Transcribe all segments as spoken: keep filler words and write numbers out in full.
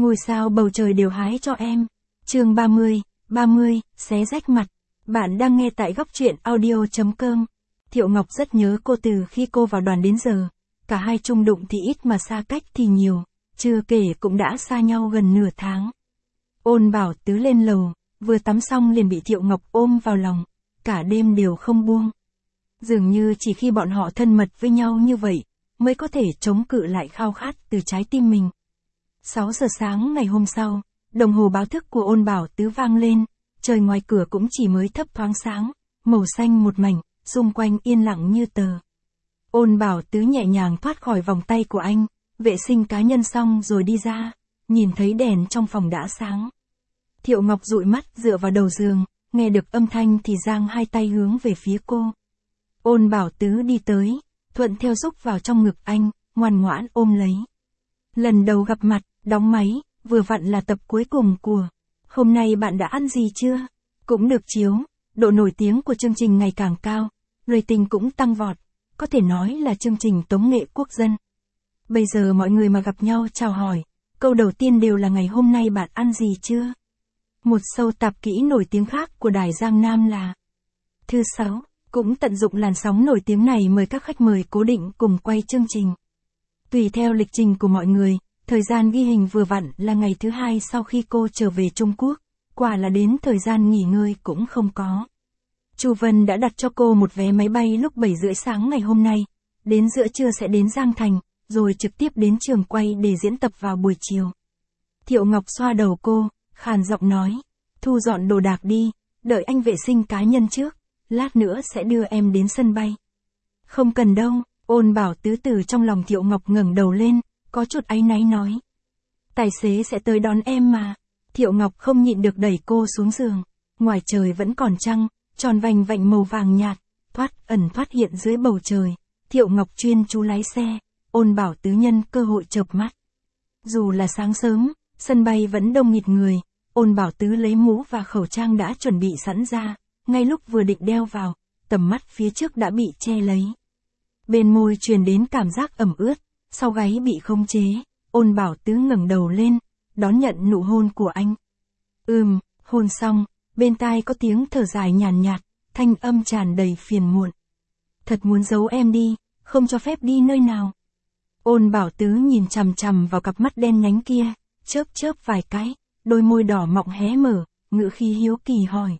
ngôi sao bầu trời đều hái cho em. Chương ba mươi, ba mươi, xé rách mặt. Bạn đang nghe tại góc truyện audio chấm com. Thiệu Ngọc rất nhớ cô từ khi cô vào đoàn đến giờ. Cả hai chung đụng thì ít mà xa cách thì nhiều, chưa kể cũng đã xa nhau gần nửa tháng. Ôn Bảo Tứ lên lầu, vừa tắm xong liền bị Thiệu Ngọc ôm vào lòng, cả đêm đều không buông. Dường như chỉ khi bọn họ thân mật với nhau như vậy, mới có thể chống cự lại khao khát từ trái tim mình. sáu giờ sáng ngày hôm sau, đồng hồ báo thức của Ôn Bảo Tứ vang lên, trời ngoài cửa cũng chỉ mới thấp thoáng sáng, màu xanh một mảnh, xung quanh yên lặng như tờ. Ôn Bảo Tứ nhẹ nhàng thoát khỏi vòng tay của anh, vệ sinh cá nhân xong rồi đi ra, nhìn thấy đèn trong phòng đã sáng. Thiệu Ngọc dụi mắt dựa vào đầu giường, nghe được âm thanh thì giang hai tay hướng về phía cô. Ôn Bảo Tứ đi tới, thuận theo xúc vào trong ngực anh, ngoan ngoãn ôm lấy. Lần đầu gặp mặt, đóng máy, vừa vặn là tập cuối cùng của Hôm nay bạn đã ăn gì chưa? Cũng được chiếu, độ nổi tiếng của chương trình ngày càng cao, rating cũng tăng vọt, có thể nói là chương trình tống nghệ quốc dân. Bây giờ mọi người mà gặp nhau chào hỏi, câu đầu tiên đều là ngày hôm nay bạn ăn gì chưa? Một show tạp kỹ nổi tiếng khác của đài Giang Nam là Thứ Sáu, cũng tận dụng làn sóng nổi tiếng này mời các khách mời cố định cùng quay chương trình. Tùy theo lịch trình của mọi người, thời gian ghi hình vừa vặn là ngày thứ hai sau khi cô trở về Trung Quốc, quả là đến thời gian nghỉ ngơi cũng không có. Chu Vân đã đặt cho cô một vé máy bay lúc bảy rưỡi sáng ngày hôm nay, đến giữa trưa sẽ đến Giang Thành, rồi trực tiếp đến trường quay để diễn tập vào buổi chiều. Thiệu Ngọc xoa đầu cô, khàn giọng nói, thu dọn đồ đạc đi, đợi anh vệ sinh cá nhân trước, lát nữa sẽ đưa em đến sân bay. Không cần đâu, Ôn Bảo Tứ từ trong lòng Thiệu Ngọc ngẩng đầu lên, có chút áy náy nói. Tài xế sẽ tới đón em mà. Thiệu Ngọc không nhịn được đẩy cô xuống giường, ngoài trời vẫn còn trăng, tròn vành vạnh màu vàng nhạt, thoát ẩn thoát hiện dưới bầu trời. Thiệu Ngọc chuyên chú lái xe, Ôn Bảo Tứ nhân cơ hội chợp mắt. Dù là sáng sớm, sân bay vẫn đông nghịt người, Ôn Bảo Tứ lấy mũ và khẩu trang đã chuẩn bị sẵn ra, ngay lúc vừa định đeo vào, tầm mắt phía trước đã bị che lấy. Bên môi truyền đến cảm giác ẩm ướt, sau gáy bị khống chế, Ôn Bảo Tứ ngẩng đầu lên, đón nhận nụ hôn của anh. Ừm, hôn xong, bên tai có tiếng thở dài nhàn nhạt, thanh âm tràn đầy phiền muộn. Thật muốn giấu em đi, không cho phép đi nơi nào. Ôn Bảo Tứ nhìn chằm chằm vào cặp mắt đen nhánh kia, chớp chớp vài cái, đôi môi đỏ mọng hé mở, ngữ khí hiếu kỳ hỏi.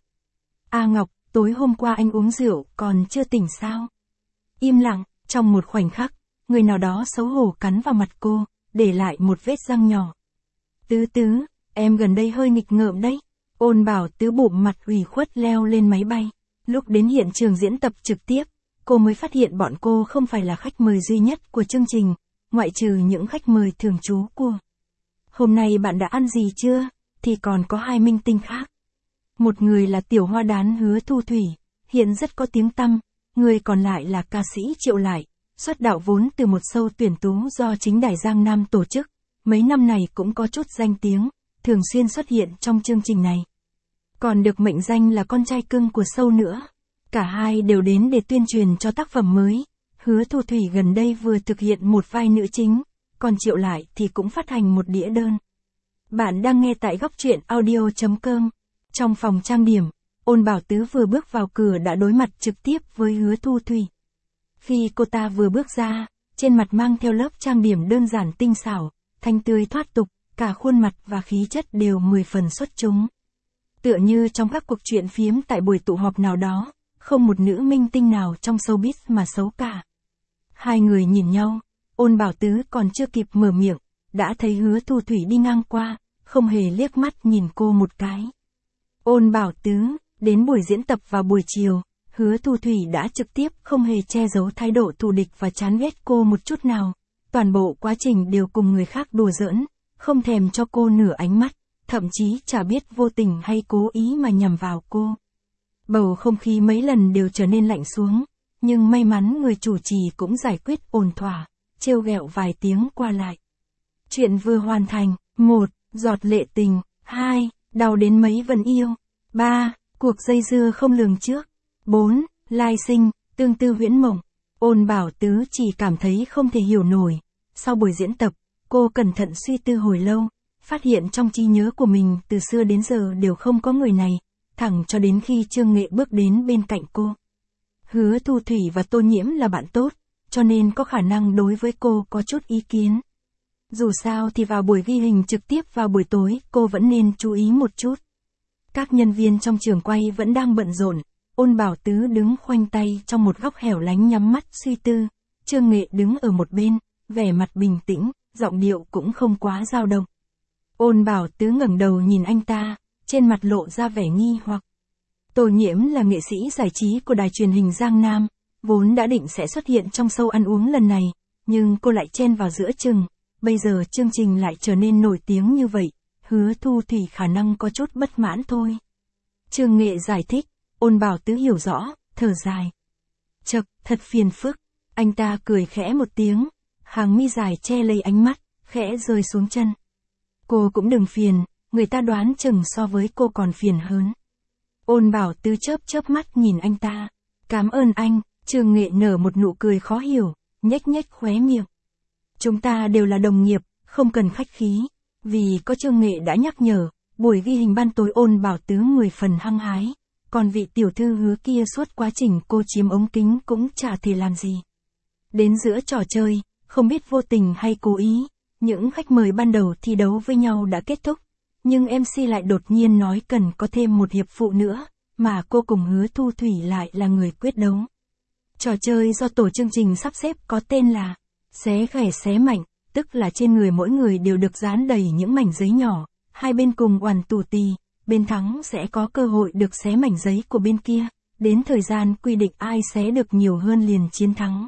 A Ngọc, tối hôm qua anh uống rượu, còn chưa tỉnh sao? Im lặng, trong một khoảnh khắc, người nào đó xấu hổ cắn vào mặt cô, để lại một vết răng nhỏ. Tứ Tứ, em gần đây hơi nghịch ngợm đấy. Ôn Bảo Tứ bụm mặt ủy khuất leo lên máy bay. Lúc đến hiện trường diễn tập trực tiếp, cô mới phát hiện bọn cô không phải là khách mời duy nhất của chương trình, ngoại trừ những khách mời thường trú của Hôm nay bạn đã ăn gì chưa? Thì còn có hai minh tinh khác. Một người là tiểu hoa đán Hứa Thu Thủy, hiện rất có tiếng tăm, người còn lại là ca sĩ Triệu Lại, xuất đạo vốn từ một show tuyển tú do chính đài Giang Nam tổ chức, mấy năm này cũng có chút danh tiếng, thường xuyên xuất hiện trong chương trình này. Còn được mệnh danh là con trai cưng của show nữa. Cả hai đều đến để tuyên truyền cho tác phẩm mới. Hứa Thu Thủy gần đây vừa thực hiện một vai nữ chính, còn Triệu Lại thì cũng phát hành một đĩa đơn. Bạn đang nghe tại góc truyện audio chấm com. Trong phòng trang điểm, Ôn Bảo Tứ vừa bước vào cửa đã đối mặt trực tiếp với Hứa Thu Thủy. Khi cô ta vừa bước ra, trên mặt mang theo lớp trang điểm đơn giản tinh xảo, thanh tươi thoát tục, cả khuôn mặt và khí chất đều mười phần xuất chúng. Tựa như trong các cuộc chuyện phiếm tại buổi tụ họp nào đó, không một nữ minh tinh nào trong showbiz mà xấu cả. Hai người nhìn nhau, Ôn Bảo Tứ còn chưa kịp mở miệng, đã thấy Hứa Thu Thủy đi ngang qua, không hề liếc mắt nhìn cô một cái. Ôn Bảo Tứ, đến buổi diễn tập vào buổi chiều, Hứa Thu Thủy đã trực tiếp không hề che giấu thái độ thù địch và chán ghét cô một chút nào. Toàn bộ quá trình đều cùng người khác đùa giỡn, không thèm cho cô nửa ánh mắt, thậm chí chả biết vô tình hay cố ý mà nhằm vào cô. Bầu không khí mấy lần đều trở nên lạnh xuống, nhưng may mắn người chủ trì cũng giải quyết ổn thỏa, trêu ghẹo vài tiếng qua lại. Chuyện vừa hoàn thành. Một. Giọt lệ tình. Hai. Đau đến mấy vẫn yêu. Ba. Cuộc dây dưa không lường trước. Bốn. Lai sinh, tương tư huyễn mộng. Ôn Bảo Tứ chỉ cảm thấy không thể hiểu nổi. Sau buổi diễn tập, cô cẩn thận suy tư hồi lâu, phát hiện trong trí nhớ của mình từ xưa đến giờ đều không có người này, thẳng cho đến khi Trương Nghệ bước đến bên cạnh cô. Hứa Thu Thủy và Tô Nhiễm là bạn tốt, cho nên có khả năng đối với cô có chút ý kiến. Dù sao thì vào buổi ghi hình trực tiếp vào buổi tối, cô vẫn nên chú ý một chút. Các nhân viên trong trường quay vẫn đang bận rộn, Ôn Bảo Tứ đứng khoanh tay trong một góc hẻo lánh nhắm mắt suy tư, Trương Nghệ đứng ở một bên, vẻ mặt bình tĩnh, giọng điệu cũng không quá dao động. Ôn Bảo Tứ ngẩng đầu nhìn anh ta, trên mặt lộ ra vẻ nghi hoặc. Tô Nhiễm là nghệ sĩ giải trí của đài truyền hình Giang Nam, vốn đã định sẽ xuất hiện trong show ăn uống lần này, nhưng cô lại chen vào giữa chừng, bây giờ chương trình lại trở nên nổi tiếng như vậy, Hứa Thu Thủy khả năng có chút bất mãn thôi. Trương Nghệ giải thích, Ôn Bảo Tứ hiểu rõ, thở dài. Chậc, thật phiền phức, anh ta cười khẽ một tiếng, hàng mi dài che lấy ánh mắt, khẽ rơi xuống chân. Cô cũng đừng phiền, người ta đoán chừng so với cô còn phiền hơn. Ôn Bảo Tứ chớp chớp mắt nhìn anh ta. Cảm ơn anh, Trương Nghệ nở một nụ cười khó hiểu, nhếch nhếch khóe miệng. Chúng ta đều là đồng nghiệp, không cần khách khí. Vì có Trương Nghệ đã nhắc nhở, buổi ghi hình ban tối Ôn Bảo Tứ mười phần hăng hái. Còn vị tiểu thư Hứa kia suốt quá trình cô chiếm ống kính cũng chả thể làm gì. Đến giữa trò chơi, không biết vô tình hay cố ý, những khách mời ban đầu thi đấu với nhau đã kết thúc. Nhưng em xê lại đột nhiên nói cần có thêm một hiệp phụ nữa, mà cô cùng Hứa Thu Thủy lại là người quyết đấu. Trò chơi do tổ chương trình sắp xếp có tên là xé khẻ xé mảnh, tức là trên người mỗi người đều được dán đầy những mảnh giấy nhỏ, hai bên cùng oằn tù tì, bên thắng sẽ có cơ hội được xé mảnh giấy của bên kia, đến thời gian quy định ai xé được nhiều hơn liền chiến thắng.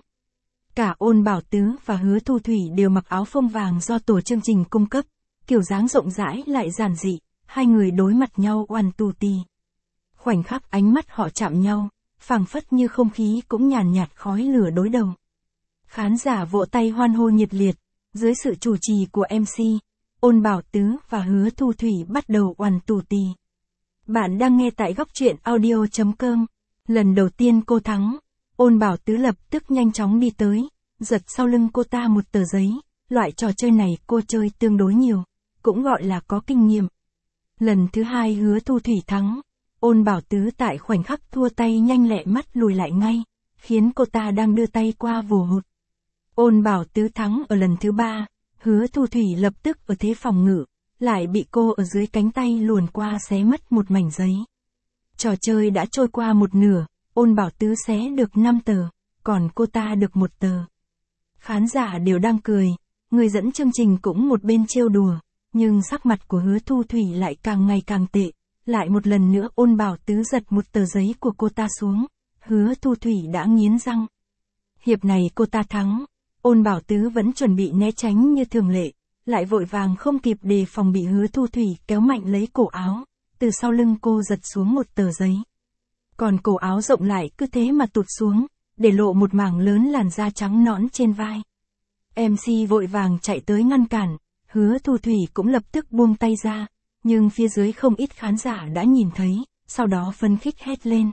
Cả Ôn Bảo Tứ và Hứa Thu Thủy đều mặc áo phông vàng do tổ chương trình cung cấp, kiểu dáng rộng rãi lại giản dị, hai người đối mặt nhau oằn tù tì. Khoảnh khắc ánh mắt họ chạm nhau, phảng phất như không khí cũng nhàn nhạt khói lửa đối đầu. Khán giả vỗ tay hoan hô nhiệt liệt, dưới sự chủ trì của em xê, Ôn Bảo Tứ và Hứa Thu Thủy bắt đầu oằn tù tì. Bạn đang nghe tại góc truyện audio chấm com. Lần đầu tiên cô thắng, Ôn Bảo Tứ lập tức nhanh chóng đi tới, giật sau lưng cô ta một tờ giấy, loại trò chơi này cô chơi tương đối nhiều, cũng gọi là có kinh nghiệm. Lần thứ hai Hứa Thu Thủy thắng, Ôn Bảo Tứ tại khoảnh khắc thua tay nhanh lẹ mắt lùi lại ngay, khiến cô ta đang đưa tay qua vồ hụt. Ôn Bảo Tứ thắng ở lần thứ ba, Hứa Thu Thủy lập tức ở thế phòng ngự, lại bị cô ở dưới cánh tay luồn qua xé mất một mảnh giấy. Trò chơi đã trôi qua một nửa, Ôn Bảo Tứ xé được năm tờ, còn cô ta được một tờ. Khán giả đều đang cười, người dẫn chương trình cũng một bên trêu đùa, nhưng sắc mặt của Hứa Thu Thủy lại càng ngày càng tệ. Lại một lần nữa Ôn Bảo Tứ giật một tờ giấy của cô ta xuống, Hứa Thu Thủy đã nghiến răng. Hiệp này cô ta thắng, Ôn Bảo Tứ vẫn chuẩn bị né tránh như thường lệ, lại vội vàng không kịp đề phòng bị Hứa Thu Thủy kéo mạnh lấy cổ áo, từ sau lưng cô giật xuống một tờ giấy. Còn cổ áo rộng lại cứ thế mà tụt xuống, để lộ một mảng lớn làn da trắng nõn trên vai. em xê vội vàng chạy tới ngăn cản, Hứa Thu Thủy cũng lập tức buông tay ra, nhưng phía dưới không ít khán giả đã nhìn thấy, sau đó phấn khích hét lên.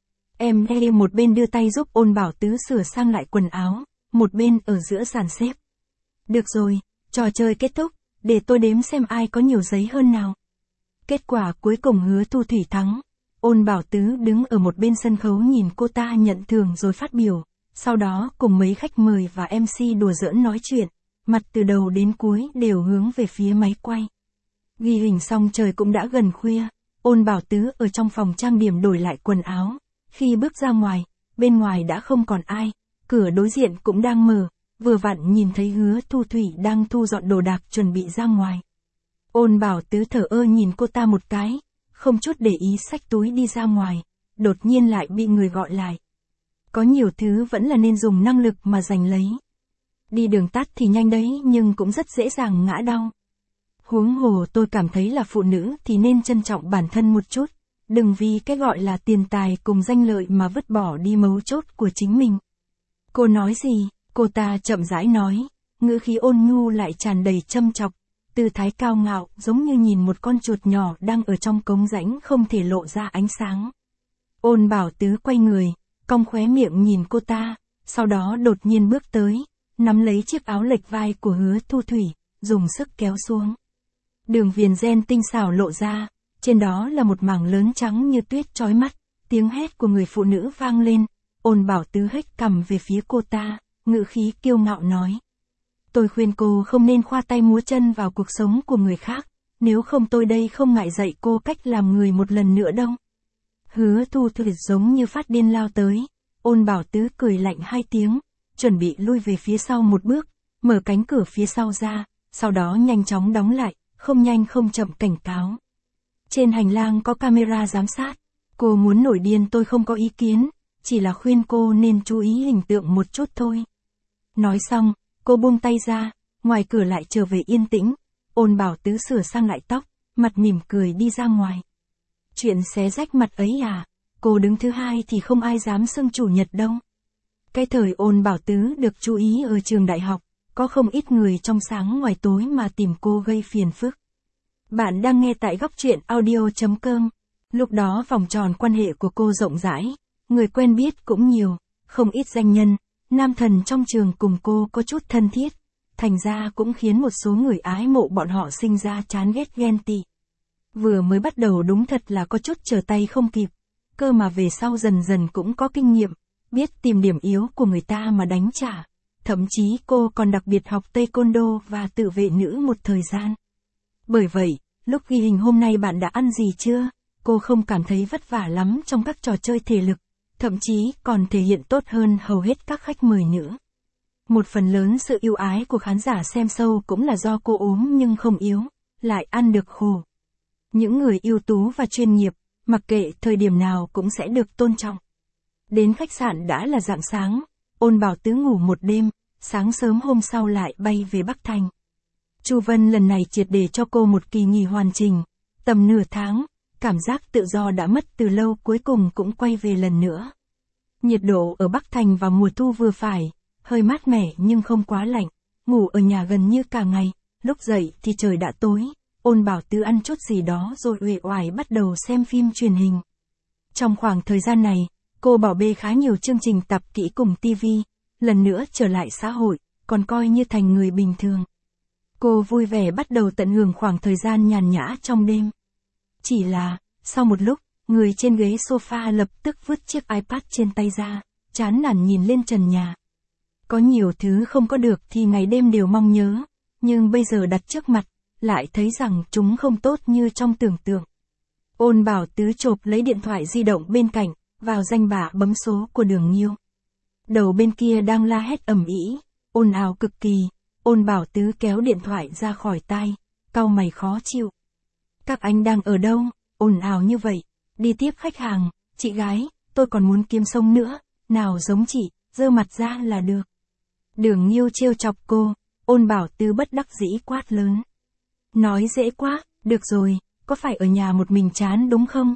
Em đe một bên đưa tay giúp Ôn Bảo Tứ sửa sang lại quần áo, một bên ở giữa sàn xếp. Được rồi, trò chơi kết thúc, để tôi đếm xem ai có nhiều giấy hơn nào. Kết quả cuối cùng Hứa Thu Thủy thắng. Ôn Bảo Tứ đứng ở một bên sân khấu nhìn cô ta nhận thưởng rồi phát biểu, sau đó cùng mấy khách mời và em xê đùa giỡn nói chuyện, mặt từ đầu đến cuối đều hướng về phía máy quay. Ghi hình xong trời cũng đã gần khuya, Ôn Bảo Tứ ở trong phòng trang điểm đổi lại quần áo, khi bước ra ngoài, bên ngoài đã không còn ai, cửa đối diện cũng đang mở, vừa vặn nhìn thấy Hứa Thu Thủy đang thu dọn đồ đạc chuẩn bị ra ngoài. Ôn Bảo Tứ thở ơ nhìn cô ta một cái, không chút để ý xách túi đi ra ngoài, đột nhiên lại bị người gọi lại. Có nhiều thứ vẫn là nên dùng năng lực mà giành lấy. Đi đường tắt thì nhanh đấy nhưng cũng rất dễ dàng ngã đau. Huống hồ tôi cảm thấy là phụ nữ thì nên trân trọng bản thân một chút, đừng vì cái gọi là tiền tài cùng danh lợi mà vứt bỏ đi mấu chốt của chính mình. Cô nói gì? Cô ta chậm rãi nói, ngữ khí ôn nhu lại tràn đầy châm chọc, tư thái cao ngạo giống như nhìn một con chuột nhỏ đang ở trong cống rãnh không thể lộ ra ánh sáng. Ôn Bảo Tứ quay người, cong khóe miệng nhìn cô ta, sau đó đột nhiên bước tới, nắm lấy chiếc áo lệch vai của Hứa Thu Thủy, dùng sức kéo xuống. Đường viền ren tinh xảo lộ ra, trên đó là một mảng lớn trắng như tuyết chói mắt, tiếng hét của người phụ nữ vang lên, Ôn Bảo Tứ hếch cằm về phía cô ta, ngữ khí kiêu ngạo nói. Tôi khuyên cô không nên khoa tay múa chân vào cuộc sống của người khác, nếu không tôi đây không ngại dạy cô cách làm người một lần nữa đâu. Hứa Thu Thủy giống như phát điên lao tới, Ôn Bảo Tứ cười lạnh hai tiếng, chuẩn bị lui về phía sau một bước, mở cánh cửa phía sau ra, sau đó nhanh chóng đóng lại, không nhanh không chậm cảnh cáo. Trên hành lang có camera giám sát, cô muốn nổi điên tôi không có ý kiến, chỉ là khuyên cô nên chú ý hình tượng một chút thôi. Nói xong, cô buông tay ra, ngoài cửa lại trở về yên tĩnh, Ôn Bảo Tứ sửa sang lại tóc, mặt mỉm cười đi ra ngoài. Chuyện xé rách mặt ấy à, cô đứng thứ hai thì không ai dám xưng chủ nhật đâu. Cái thời Ôn Bảo Tứ được chú ý ở trường đại học, có không ít người trong sáng ngoài tối mà tìm cô gây phiền phức. Bạn đang nghe tại góc truyện audio chấm com. Lúc đó vòng tròn quan hệ của cô rộng rãi, người quen biết cũng nhiều, không ít danh nhân, nam thần trong trường cùng cô có chút thân thiết, thành ra cũng khiến một số người ái mộ bọn họ sinh ra chán ghét ghen tị. Vừa mới bắt đầu đúng thật là có chút trở tay không kịp, cơ mà về sau dần dần cũng có kinh nghiệm, biết tìm điểm yếu của người ta mà đánh trả. Thậm chí cô còn đặc biệt học taekwondo và tự vệ nữ một thời gian. Bởi vậy, lúc ghi hình hôm nay bạn đã ăn gì chưa? Cô không cảm thấy vất vả lắm trong các trò chơi thể lực, thậm chí còn thể hiện tốt hơn hầu hết các khách mời nữa. Một phần lớn sự yêu ái của khán giả xem show cũng là do cô ốm nhưng không yếu, lại ăn được khổ. Những người ưu tú và chuyên nghiệp, mặc kệ thời điểm nào cũng sẽ được tôn trọng. Đến khách sạn đã là rạng sáng, Ôn Bảo Tứ ngủ một đêm, sáng sớm hôm sau lại bay về Bắc Thành. Chu Vân lần này triệt để cho cô một kỳ nghỉ hoàn chỉnh, tầm nửa tháng, cảm giác tự do đã mất từ lâu cuối cùng cũng quay về lần nữa. Nhiệt độ ở Bắc Thành vào mùa thu vừa phải, hơi mát mẻ nhưng không quá lạnh, ngủ ở nhà gần như cả ngày, lúc dậy thì trời đã tối, Ôn Bảo Tứ ăn chút gì đó rồi uể oải bắt đầu xem phim truyền hình. Trong khoảng thời gian này, cô bỏ bê khá nhiều chương trình tập kỹ cùng ti vi, lần nữa trở lại xã hội, còn coi như thành người bình thường. Cô vui vẻ bắt đầu tận hưởng khoảng thời gian nhàn nhã trong đêm. Chỉ là, sau một lúc, người trên ghế sofa lập tức vứt chiếc iPad trên tay ra, chán nản nhìn lên trần nhà. Có nhiều thứ không có được thì ngày đêm đều mong nhớ, nhưng bây giờ đặt trước mặt, lại thấy rằng chúng không tốt như trong tưởng tượng. Ôn Bảo Tứ chộp lấy điện thoại di động bên cạnh, vào danh bạ bấm số của Đường Nhiêu. Đầu bên kia đang la hét ầm ĩ, ồn ào cực kỳ, Ôn Bảo Tứ kéo điện thoại ra khỏi tai, cau mày khó chịu. Các anh đang ở đâu, ồn ào như vậy, đi tiếp khách hàng, chị gái, tôi còn muốn kiếm sống nữa, nào giống chị, giơ mặt ra là được. Đường Nhiêu trêu chọc cô, Ôn Bảo Tứ bất đắc dĩ quát lớn. Nói dễ quá, được rồi, có phải ở nhà một mình chán đúng không?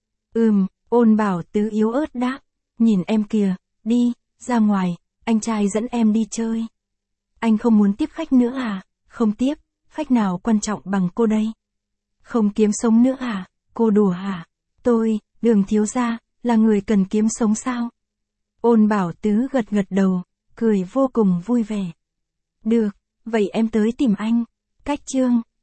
Ừm, Ôn Bảo Tứ yếu ớt đáp, nhìn em kìa, đi, ra ngoài, anh trai dẫn em đi chơi. Anh không muốn tiếp khách nữa à? Không tiếp, khách nào quan trọng bằng cô đây? Không kiếm sống nữa à? Cô đùa hả? Tôi, Đường thiếu gia, là người cần kiếm sống sao? Ôn Bảo Tứ gật gật đầu, cười vô cùng vui vẻ. Được, vậy em tới tìm anh. Cách chương